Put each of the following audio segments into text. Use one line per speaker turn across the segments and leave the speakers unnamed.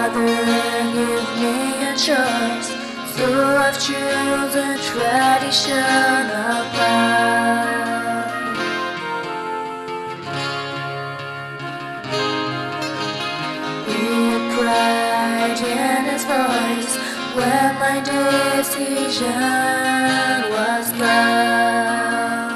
Father, give me a choice, so I've chosen traditional path. He had pride in his voice when my decision was gone.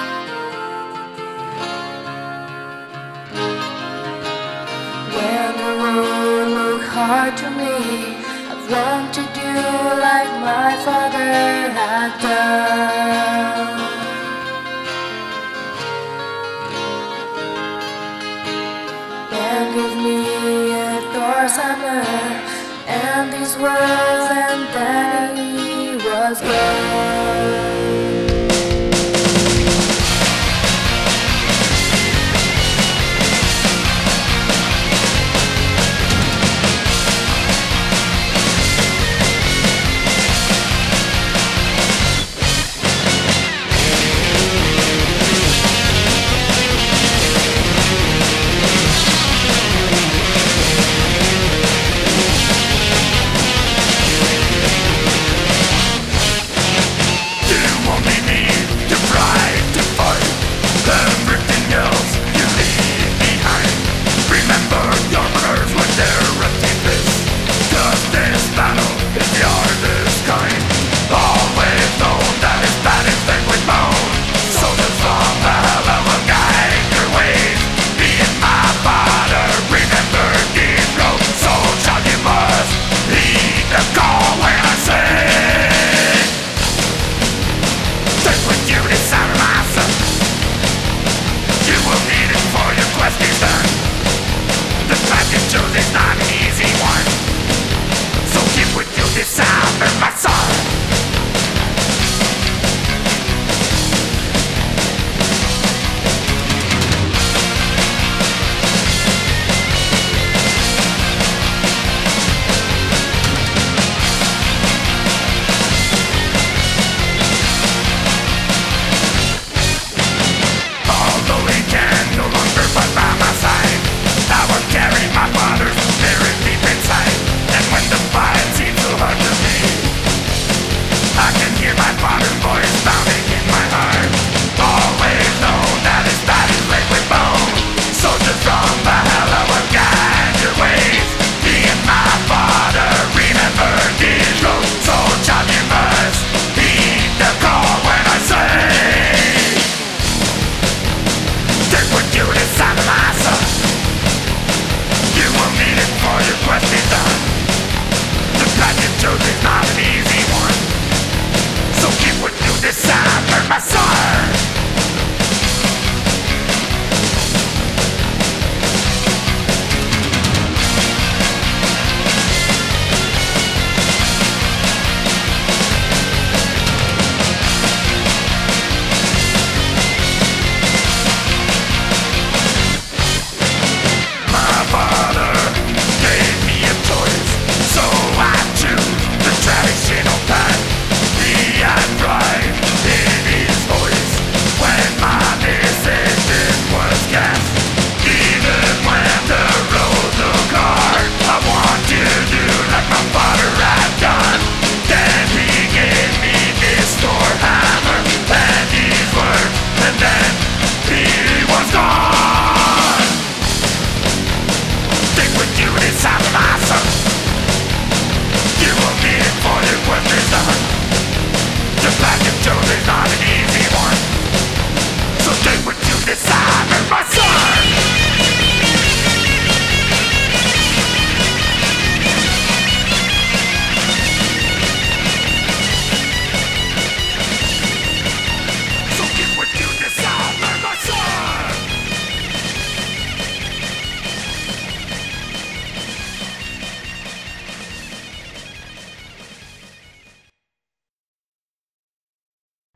When the road looked hard to me, I've longed to do like my father had done. And give me a Thor's hammer and these words, and then he was gone.
Even when the road look hard, I want to do like my father.